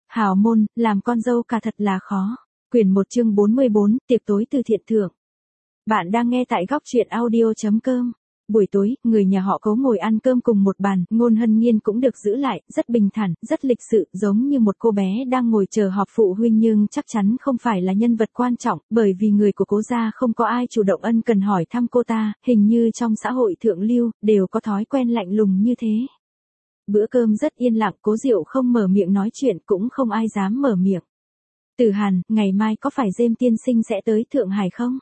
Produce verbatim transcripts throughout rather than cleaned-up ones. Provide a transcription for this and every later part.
Hào môn, làm con dâu cả thật là khó. Quyển một chương bốn mươi bốn, tiệc tối từ thiện thượng. Bạn đang nghe tại góc truyện audio chấm com. Buổi tối, người nhà họ Cố ngồi ăn cơm cùng một bàn, Ngôn Hân Nhiên cũng được giữ lại, rất bình thản, rất lịch sự, giống như một cô bé đang ngồi chờ họp phụ huynh nhưng chắc chắn không phải là nhân vật quan trọng, bởi vì người của Cố gia không có ai chủ động ân cần hỏi thăm cô ta, hình như trong xã hội thượng lưu, đều có thói quen lạnh lùng như thế. Bữa cơm rất yên lặng, Cố Diệu không mở miệng nói chuyện, cũng không ai dám mở miệng. Tử Hàn, ngày mai có phải Diêm tiên sinh sẽ tới Thượng Hải không?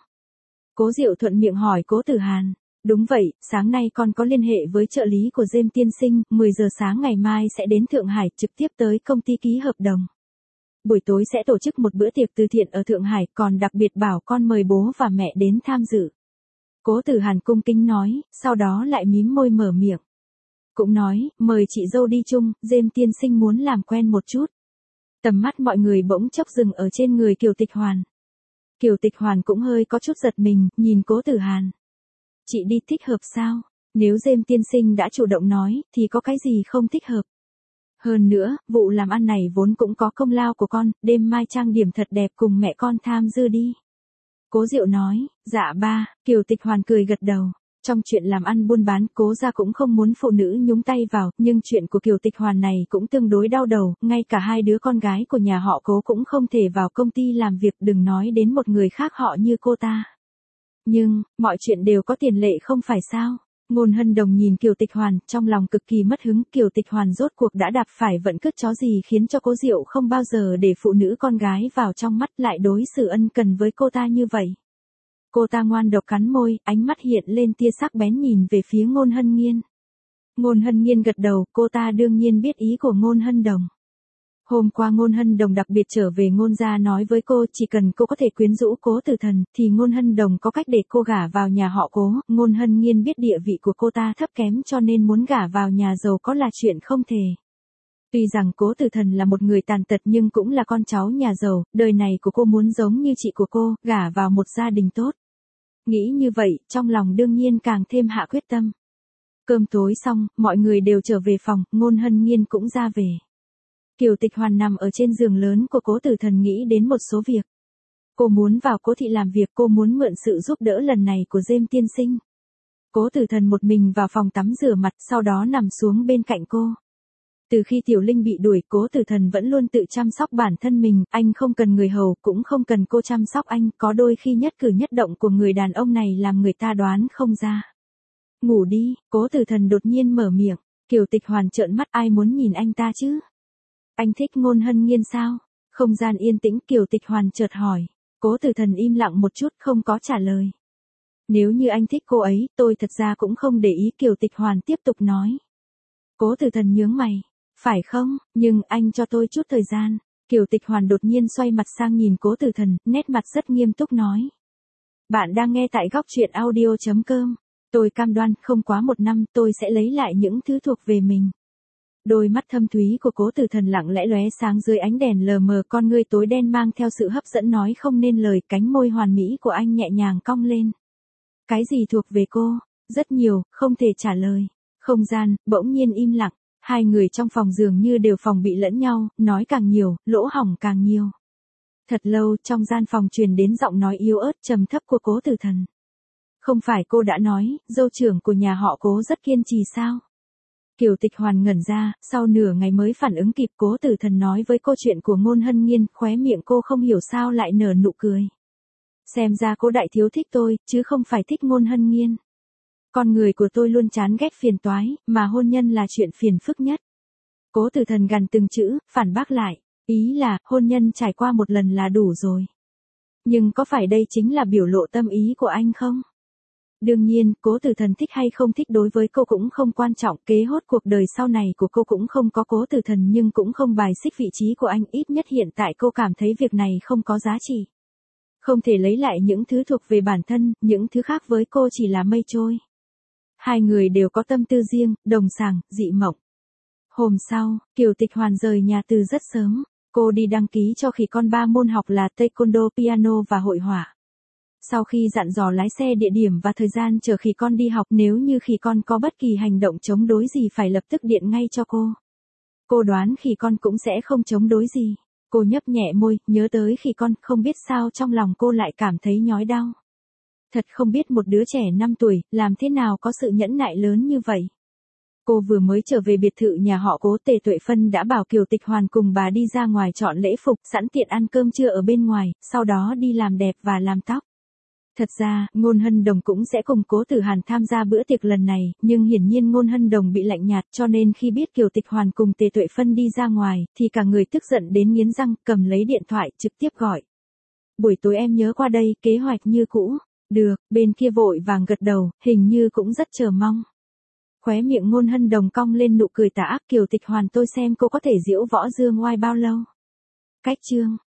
Cố Diệu thuận miệng hỏi Cố Tử Hàn. Đúng vậy, sáng nay con có liên hệ với trợ lý của Diêm tiên sinh, mười giờ sáng ngày mai sẽ đến Thượng Hải, trực tiếp tới công ty ký hợp đồng. Buổi tối sẽ tổ chức một bữa tiệc từ thiện ở Thượng Hải, còn đặc biệt bảo con mời bố và mẹ đến tham dự. Cố Tử Hàn cung kính nói, sau đó lại mím môi mở miệng. Cũng nói, mời chị dâu đi chung, Diêm tiên sinh muốn làm quen một chút. Tầm mắt mọi người bỗng chốc dừng ở trên người Kiều Tịch Hoàn. Kiều Tịch Hoàn cũng hơi có chút giật mình, nhìn Cố Tử Hàn. Chị đi thích hợp sao? Nếu Diêm tiên sinh đã chủ động nói, thì có cái gì không thích hợp? Hơn nữa, vụ làm ăn này vốn cũng có công lao của con, đêm mai trang điểm thật đẹp cùng mẹ con tham dự đi. Cố Diệu nói, dạ ba, Kiều Tịch Hoàn cười gật đầu. Trong chuyện làm ăn buôn bán, Cố gia cũng không muốn phụ nữ nhúng tay vào, nhưng chuyện của Kiều Tịch Hoàn này cũng tương đối đau đầu, ngay cả hai đứa con gái của nhà họ Cố cũng không thể vào công ty làm việc, đừng nói đến một người khác họ như cô ta. Nhưng, mọi chuyện đều có tiền lệ không phải sao? Ngôn Hân Đồng nhìn Kiều Tịch Hoàn, trong lòng cực kỳ mất hứng, Kiều Tịch Hoàn rốt cuộc đã đạp phải vận cứt chó gì khiến cho Cố Diệu không bao giờ để phụ nữ con gái vào trong mắt, lại đối xử ân cần với cô ta như vậy. Cô ta ngoan độc cắn môi, ánh mắt hiện lên tia sắc bén nhìn về phía Ngôn Hân Nhiên. Ngôn Hân Nhiên gật đầu, cô ta đương nhiên biết ý của Ngôn Hân Đồng. Hôm qua Ngôn Hân Đồng đặc biệt trở về Ngôn gia nói với cô, chỉ cần cô có thể quyến rũ Cố Tử Thần, thì Ngôn Hân Đồng có cách để cô gả vào nhà họ Cố. Ngôn Hân Nhiên biết địa vị của cô ta thấp kém cho nên muốn gả vào nhà giàu có là chuyện không thể. Tuy rằng Cố Tử Thần là một người tàn tật nhưng cũng là con cháu nhà giàu, đời này của cô muốn giống như chị của cô, gả vào một gia đình tốt. Nghĩ như vậy, trong lòng đương nhiên càng thêm hạ quyết tâm. Cơm tối xong, mọi người đều trở về phòng, Ngôn Hân Nhiên cũng ra về. Kiều Tịch Hoàn nằm ở trên giường lớn của Cố Tử Thần nghĩ đến một số việc. Cô muốn vào Cố thị làm việc, cô muốn mượn sự giúp đỡ lần này của Diêm tiên sinh. Cố Tử Thần một mình vào phòng tắm rửa mặt, sau đó nằm xuống bên cạnh cô. Từ khi Tiểu Linh bị đuổi, Cố Tử Thần vẫn luôn tự chăm sóc bản thân mình, anh không cần người hầu, cũng không cần cô chăm sóc anh, có đôi khi nhất cử nhất động của người đàn ông này làm người ta đoán không ra. Ngủ đi, Cố Tử Thần đột nhiên mở miệng, Kiều Tịch Hoàn trợn mắt, ai muốn nhìn anh ta chứ? Anh thích Ngôn Hân Nhiên sao? Không gian yên tĩnh, Kiều Tịch Hoàn chợt hỏi. Cố Tử Thần im lặng một chút, không có trả lời. Nếu như anh thích cô ấy, tôi thật ra cũng không để ý, Kiều Tịch Hoàn tiếp tục nói. Cố Tử Thần nhướng mày. Phải không, nhưng anh cho tôi chút thời gian. Kiều Tịch Hoàn đột nhiên xoay mặt sang nhìn Cố Tử Thần, nét mặt rất nghiêm túc nói. Bạn đang nghe tại góc truyện audio chấm com. Tôi cam đoan, không quá một năm, tôi sẽ lấy lại những thứ thuộc về mình. Đôi mắt thâm thúy của Cố Tử Thần lặng lẽ lóe sáng dưới ánh đèn lờ mờ, con ngươi tối đen mang theo sự hấp dẫn nói không nên lời, cánh môi hoàn mỹ của anh nhẹ nhàng cong lên. Cái gì thuộc về cô? Rất nhiều, không thể trả lời. Không gian, bỗng nhiên im lặng. Hai người trong phòng dường như đều phòng bị lẫn nhau, nói càng nhiều, lỗ hổng càng nhiều. Thật lâu, trong gian phòng truyền đến giọng nói yếu ớt trầm thấp của Cố Tử Thần. Không phải cô đã nói, dâu trưởng của nhà họ Cố rất kiên trì sao? Kiều Tịch Hoàn ngẩn ra, sau nửa ngày mới phản ứng kịp. Cố Tử Thần nói với cô chuyện của Ngôn Hân Nhiên, khóe miệng cô không hiểu sao lại nở nụ cười. Xem ra Cố đại thiếu thích tôi, chứ không phải thích Ngôn Hân Nhiên. Con người của tôi luôn chán ghét phiền toái, mà hôn nhân là chuyện phiền phức nhất. Cố Tử Thần gằn từng chữ, phản bác lại, ý là, hôn nhân trải qua một lần là đủ rồi. Nhưng có phải đây chính là biểu lộ tâm ý của anh không? Đương nhiên, Cố Tử Thần thích hay không thích đối với cô cũng không quan trọng, kế hốt cuộc đời sau này của cô cũng không có Cố Tử Thần nhưng cũng không bài xích vị trí của anh, ít nhất hiện tại cô cảm thấy việc này không có giá trị. Không thể lấy lại những thứ thuộc về bản thân, những thứ khác với cô chỉ là mây trôi. Hai người đều có tâm tư riêng, đồng sàng, dị mộng. Hôm sau, Kiều Tịch Hoàn rời nhà từ rất sớm. Cô đi đăng ký cho khỉ con ba môn học là taekwondo, piano và hội họa. Sau khi dặn dò lái xe địa điểm và thời gian chờ khỉ con đi học, nếu như khỉ con có bất kỳ hành động chống đối gì phải lập tức điện ngay cho cô. Cô đoán khi con cũng sẽ không chống đối gì. Cô nhấp nhẹ môi, nhớ tới khi con, không biết sao trong lòng cô lại cảm thấy nhói đau. Thật không biết một đứa trẻ năm tuổi, làm thế nào có sự nhẫn nại lớn như vậy. Cô vừa mới trở về biệt thự nhà họ Cố, Tề Tuệ Phân đã bảo Kiều Tịch Hoàn cùng bà đi ra ngoài chọn lễ phục, sẵn tiện ăn cơm trưa ở bên ngoài, sau đó đi làm đẹp và làm tóc. Thật ra, Ngôn Hân Đồng cũng sẽ cùng Cố Tử Hàn tham gia bữa tiệc lần này, nhưng hiển nhiên Ngôn Hân Đồng bị lạnh nhạt, cho nên khi biết Kiều Tịch Hoàn cùng Tề Tuệ Phân đi ra ngoài, thì cả người tức giận đến nghiến răng, cầm lấy điện thoại, trực tiếp gọi. Buổi tối em nhớ qua đây, kế hoạch như cũ. Được, bên kia vội vàng gật đầu, hình như cũng rất chờ mong. Khóe miệng Ngôn Hân Đồng cong lên nụ cười tà ác. Kiều Tịch Hoàn, tôi xem cô có thể diễu võ dương oai bao lâu. Cách chương